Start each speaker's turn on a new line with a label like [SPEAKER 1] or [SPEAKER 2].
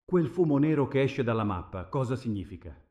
[SPEAKER 1] Quel fumo nero che esce dalla mappa, cosa significa?